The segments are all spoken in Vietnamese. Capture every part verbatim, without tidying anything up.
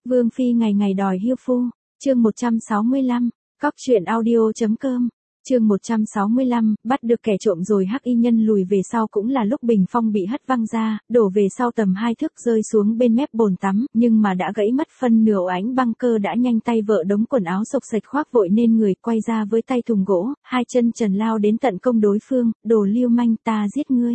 Vương phi ngày ngày đòi hiêu phu, chương một trăm sáu mươi lăm, cóc truyện audio.com, chương một trăm sáu mươi lăm, bắt được kẻ trộm rồi. Hắc y nhân lùi về sau cũng là lúc bình phong bị hất văng ra, đổ về sau tầm hai thước rơi xuống bên mép bồn tắm, nhưng mà đã gãy mất phân nửa. Ánh băng cơ đã nhanh tay vợ đống quần áo sộc sạch khoác vội nên người, quay ra với tay thùng gỗ, hai chân trần lao đến tận công đối phương, đồ lưu manh, ta giết ngươi.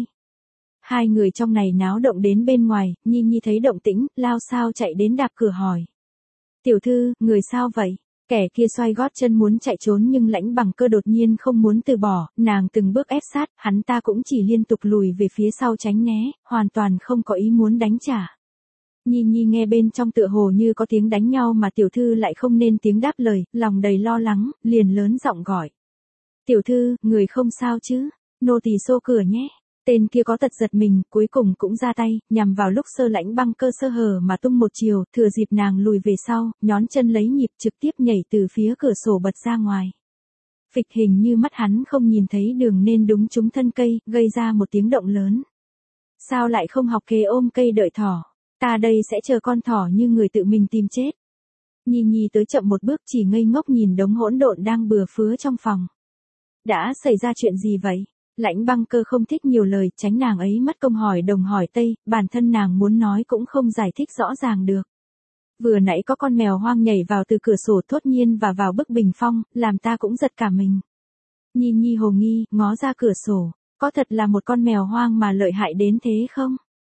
Hai người trong này náo động đến bên ngoài, Nhi Nhi thấy động tĩnh, lao sao chạy đến đạp cửa hỏi. Tiểu thư, người sao vậy? Kẻ kia xoay gót chân muốn chạy trốn nhưng Lãnh Bằng Cơ đột nhiên không muốn từ bỏ, nàng từng bước ép sát, hắn ta cũng chỉ liên tục lùi về phía sau tránh né, hoàn toàn không có ý muốn đánh trả. Nhi Nhi nghe bên trong tựa hồ như có tiếng đánh nhau mà tiểu thư lại không nên tiếng đáp lời, lòng đầy lo lắng, liền lớn giọng gọi. Tiểu thư, người không sao chứ? Nô tỳ xô cửa nhé. Tên kia có tật giật mình, cuối cùng cũng ra tay, nhằm vào lúc sơ Lãnh Băng Cơ sơ hở mà tung một chiều, thừa dịp nàng lùi về sau, nhón chân lấy nhịp trực tiếp nhảy từ phía cửa sổ bật ra ngoài. Phịch, hình như mắt hắn không nhìn thấy đường nên đúng trúng thân cây, gây ra một tiếng động lớn. Sao lại không học kế ôm cây đợi thỏ? Ta đây sẽ chờ con thỏ như người tự mình tìm chết. Nhi Nhi tới chậm một bước chỉ ngây ngốc nhìn đống hỗn độn đang bừa phứa trong phòng. Đã xảy ra chuyện gì vậy? Lãnh Băng Cơ không thích nhiều lời, tránh nàng ấy mất công hỏi đồng hỏi tây, bản thân nàng muốn nói cũng không giải thích rõ ràng được. Vừa nãy có con mèo hoang nhảy vào từ cửa sổ thốt nhiên và vào bức bình phong, làm ta cũng giật cả mình. Nhi Nhi hồ nghi, ngó ra cửa sổ, có thật là một con mèo hoang mà lợi hại đến thế không?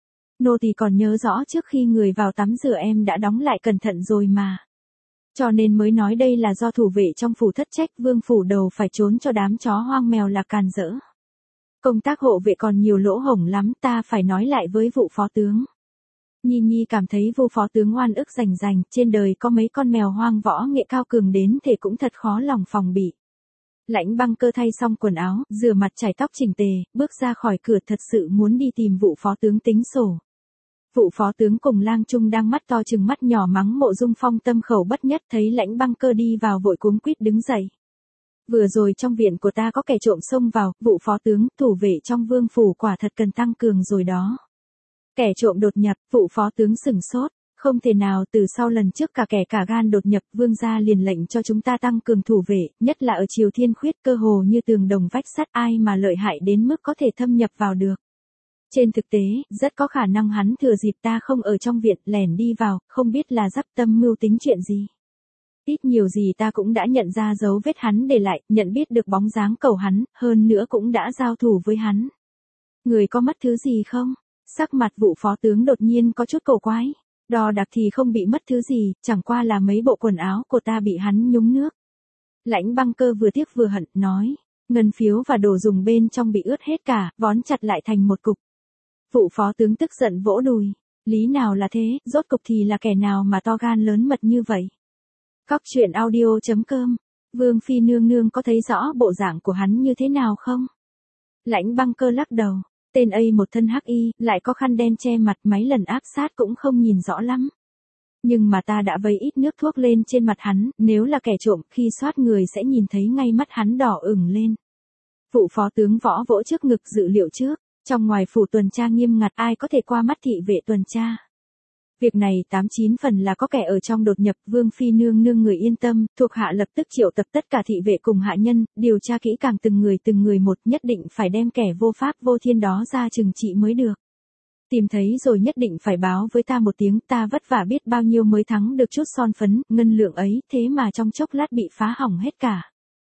Nô tỳ còn nhớ rõ trước khi người vào tắm rửa em đã đóng lại cẩn thận rồi mà. Cho nên mới nói đây là do thủ vệ trong phủ thất trách, vương phủ đầu phải trốn cho đám chó hoang mèo là càn rỡ. Công tác hộ vệ còn nhiều lỗ hổng lắm, ta phải nói lại với vụ phó tướng. Nhi Nhi cảm thấy vụ phó tướng oan ức rành rành, trên đời có mấy con mèo hoang võ nghệ cao cường đến thể cũng thật khó lòng phòng bị. Lãnh Băng Cơ thay xong quần áo, rửa mặt chải tóc chỉnh tề, bước ra khỏi cửa thật sự muốn đi tìm vụ phó tướng tính sổ. Vụ phó tướng cùng Lang Trung đang mắt to chừng mắt nhỏ mắng Mộ Dung Phong tâm khẩu bất nhất, thấy Lãnh Băng Cơ đi vào vội cuống quýt đứng dậy. Vừa rồi trong viện của ta có kẻ trộm xông vào, vụ phó tướng, thủ vệ trong vương phủ quả thật cần tăng cường rồi đó. Kẻ trộm đột nhập, vụ phó tướng sửng sốt, không thể nào, từ sau lần trước cả kẻ cả gan đột nhập, vương gia liền lệnh cho chúng ta tăng cường thủ vệ, nhất là ở Triều Thiên Khuyết, cơ hồ như tường đồng vách sắt, ai mà lợi hại đến mức có thể thâm nhập vào được. Trên thực tế, rất có khả năng hắn thừa dịp ta không ở trong viện, lẻn đi vào, không biết là dắp tâm mưu tính chuyện gì. Ít nhiều gì ta cũng đã nhận ra dấu vết hắn để lại, nhận biết được bóng dáng cầu hắn, hơn nữa cũng đã giao thủ với hắn. Người có mất thứ gì không? Sắc mặt vụ phó tướng đột nhiên có chút cổ quái. Đo đạc thì không bị mất thứ gì, chẳng qua là mấy bộ quần áo của ta bị hắn nhúng nước. Lãnh Băng Cơ vừa tiếc vừa hận, nói, ngân phiếu và đồ dùng bên trong bị ướt hết cả, vón chặt lại thành một cục. Vụ phó tướng tức giận vỗ đùi, lý nào là thế, rốt cục thì là kẻ nào mà to gan lớn mật như vậy? Cóc truyện audio.com, Vương phi nương nương có thấy rõ bộ dạng của hắn như thế nào không? Lãnh Băng Cơ lắc đầu, tên ấy một thân hắc y, lại có khăn đen che mặt, mấy lần áp sát cũng không nhìn rõ lắm. Nhưng mà ta đã vấy ít nước thuốc lên trên mặt hắn, nếu là kẻ trộm, khi soát người sẽ nhìn thấy ngay mắt hắn đỏ ửng lên. Vụ phó tướng võ vỗ trước ngực dự liệu trước, trong ngoài phủ tuần tra nghiêm ngặt, ai có thể qua mắt thị vệ tuần tra. Việc này tám chín phần là có kẻ ở trong đột nhập, vương phi nương nương người yên tâm, thuộc hạ lập tức triệu tập tất cả thị vệ cùng hạ nhân, điều tra kỹ càng từng người từng người một, nhất định phải đem kẻ vô pháp vô thiên đó ra trừng trị mới được. Tìm thấy rồi nhất định phải báo với ta một tiếng, ta vất vả biết bao nhiêu mới thắng được chút son phấn, ngân lượng ấy, thế mà trong chốc lát bị phá hỏng hết cả.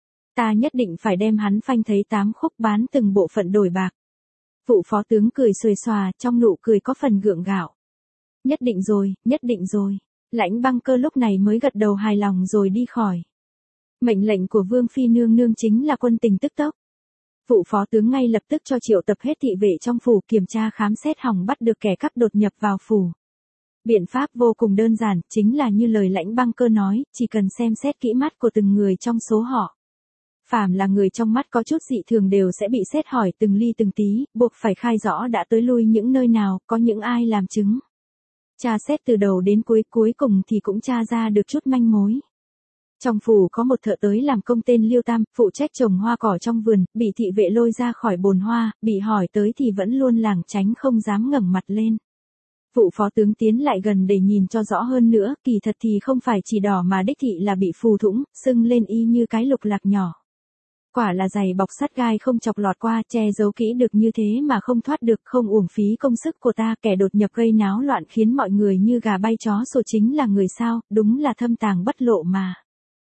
Ta nhất định phải đem hắn phanh thấy tám khúc, bán từng bộ phận đổi bạc. Vụ phó tướng cười xuề xòa, trong nụ cười có phần gượng gạo. Nhất định rồi, nhất định rồi. Lãnh Băng Cơ lúc này mới gật đầu hài lòng rồi đi khỏi. Mệnh lệnh của vương phi nương nương chính là quân tình tức tốc. Vụ phó tướng ngay lập tức cho triệu tập hết thị vệ trong phủ, kiểm tra khám xét hỏng bắt được kẻ cắp đột nhập vào phủ. Biện pháp vô cùng đơn giản, chính là như lời Lãnh Băng Cơ nói, chỉ cần xem xét kỹ mắt của từng người trong số họ. Phàm là người trong mắt có chút dị thường đều sẽ bị xét hỏi từng ly từng tí, buộc phải khai rõ đã tới lui những nơi nào, có những ai làm chứng. Tra xét từ đầu đến cuối, cuối cùng thì cũng tra ra được chút manh mối. Trong phủ có một thợ tới làm công tên Liêu Tam, phụ trách trồng hoa cỏ trong vườn, bị thị vệ lôi ra khỏi bồn hoa, bị hỏi tới thì vẫn luôn lảng tránh không dám ngẩng mặt lên. Vụ phó tướng tiến lại gần để nhìn cho rõ hơn nữa, kỳ thật thì không phải chỉ đỏ mà đích thị là bị phù thủng, sưng lên y như cái lục lạc nhỏ. Quả là giày bọc sắt gai không chọc lọt qua, che giấu kỹ được như thế mà không thoát được, không uổng phí công sức của ta, kẻ đột nhập gây náo loạn khiến mọi người như gà bay chó sủa chính là người sao, đúng là thâm tàng bất lộ mà.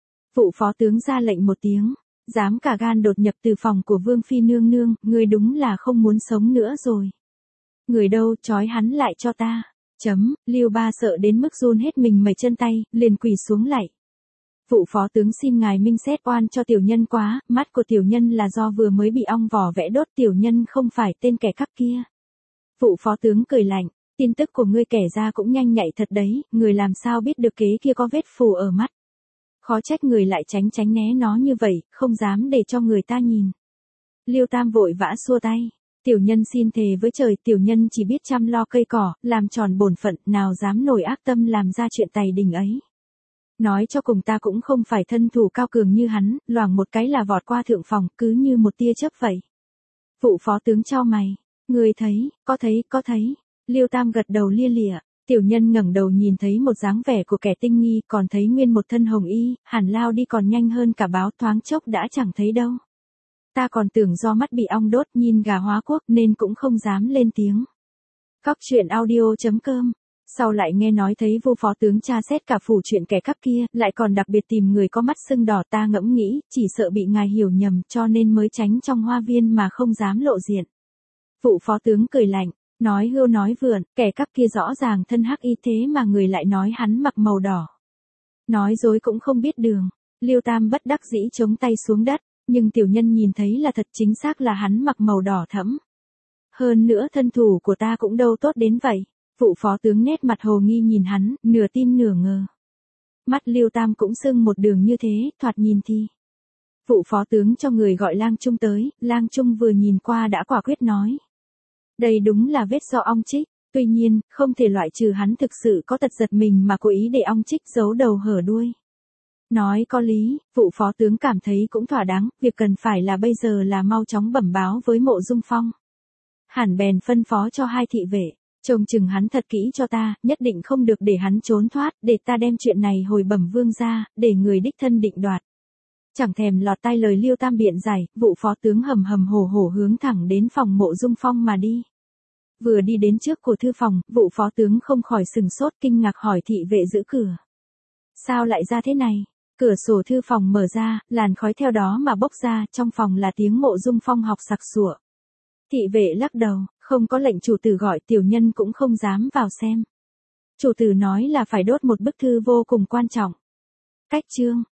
Vụ phó tướng ra lệnh một tiếng, dám cả gan đột nhập từ phòng của Vương Phi nương nương, người đúng là không muốn sống nữa rồi. Người đâu, trói hắn lại cho ta. Chấm, Lưu Ba sợ đến mức run hết mình mẩy chân tay, liền quỳ xuống lạy. Vụ phó tướng xin ngài minh xét oan cho tiểu nhân quá, mắt của tiểu nhân là do vừa mới bị ong vò vẽ đốt, tiểu nhân không phải tên kẻ cắp kia. Vụ phó tướng cười lạnh, tin tức của ngươi kể ra cũng nhanh nhạy thật đấy, người làm sao biết được kế kia có vết phù ở mắt. Khó trách người lại tránh tránh né nó như vậy, không dám để cho người ta nhìn. Liêu Tam vội vã xua tay. Tiểu nhân xin thề với trời, tiểu nhân chỉ biết chăm lo cây cỏ, làm tròn bổn phận, nào dám nổi ác tâm làm ra chuyện tày đình ấy. Nói cho cùng ta cũng không phải thân thủ cao cường như hắn, loảng một cái là vọt qua thượng phòng, cứ như một tia chớp vậy. Vụ phó tướng chau mày, người thấy, có thấy, có thấy. Liêu Tam gật đầu lia lịa, tiểu nhân ngẩng đầu nhìn thấy một dáng vẻ của kẻ tinh nghi, còn thấy nguyên một thân hồng y, hẳn lao đi còn nhanh hơn cả báo, thoáng chốc đã chẳng thấy đâu. Ta còn tưởng do mắt bị ong đốt, nhìn gà hóa quốc nên cũng không dám lên tiếng. Cóc truyện audio chấm com. Sau lại nghe nói thấy Vu phó tướng tra xét cả phủ chuyện kẻ cắp kia, lại còn đặc biệt tìm người có mắt sưng đỏ, ta ngẫm nghĩ, chỉ sợ bị ngài hiểu nhầm, cho nên mới tránh trong hoa viên mà không dám lộ diện. Vụ phó tướng cười lạnh, nói hưu nói vượn, kẻ cắp kia rõ ràng thân hắc y thế mà người lại nói hắn mặc màu đỏ. Nói dối cũng không biết đường. Liêu Tam bất đắc dĩ chống tay xuống đất. Nhưng tiểu nhân nhìn thấy là thật, chính xác là hắn mặc màu đỏ thẫm. Hơn nữa thân thủ của ta cũng đâu tốt đến vậy. Vụ phó tướng nét mặt hồ nghi nhìn hắn, nửa tin nửa ngờ. Mắt Liêu Tam cũng sưng một đường như thế, thoạt nhìn thì. Vụ phó tướng cho người gọi Lang Trung tới, Lang Trung vừa nhìn qua đã quả quyết nói. Đây đúng là vết do ong chích, tuy nhiên, không thể loại trừ hắn thực sự có tật giật mình mà cố ý để ong chích giấu đầu hở đuôi. Nói có lý, vụ phó tướng cảm thấy cũng thỏa đáng, việc cần phải là bây giờ là mau chóng bẩm báo với Mộ Dung Phong. Hẳn bèn phân phó cho hai thị vệ, trông chừng hắn thật kỹ cho ta, nhất định không được để hắn trốn thoát, để ta đem chuyện này hồi bẩm vương ra, để người đích thân định đoạt. Chẳng thèm lọt tai lời Liêu Tam biện giải, vụ phó tướng hầm hầm hổ hổ hướng thẳng đến phòng Mộ Dung Phong mà đi. Vừa đi đến trước của thư phòng, vụ phó tướng không khỏi sừng sốt kinh ngạc hỏi thị vệ giữ cửa. Sao lại ra thế này? Cửa sổ thư phòng mở ra, làn khói theo đó mà bốc ra, trong phòng là tiếng Mộ Dung Phong học sặc sụa. Thị vệ lắc đầu, không có lệnh chủ tử gọi, tiểu nhân cũng không dám vào xem. Chủ tử nói là phải đốt một bức thư vô cùng quan trọng. Cách chương.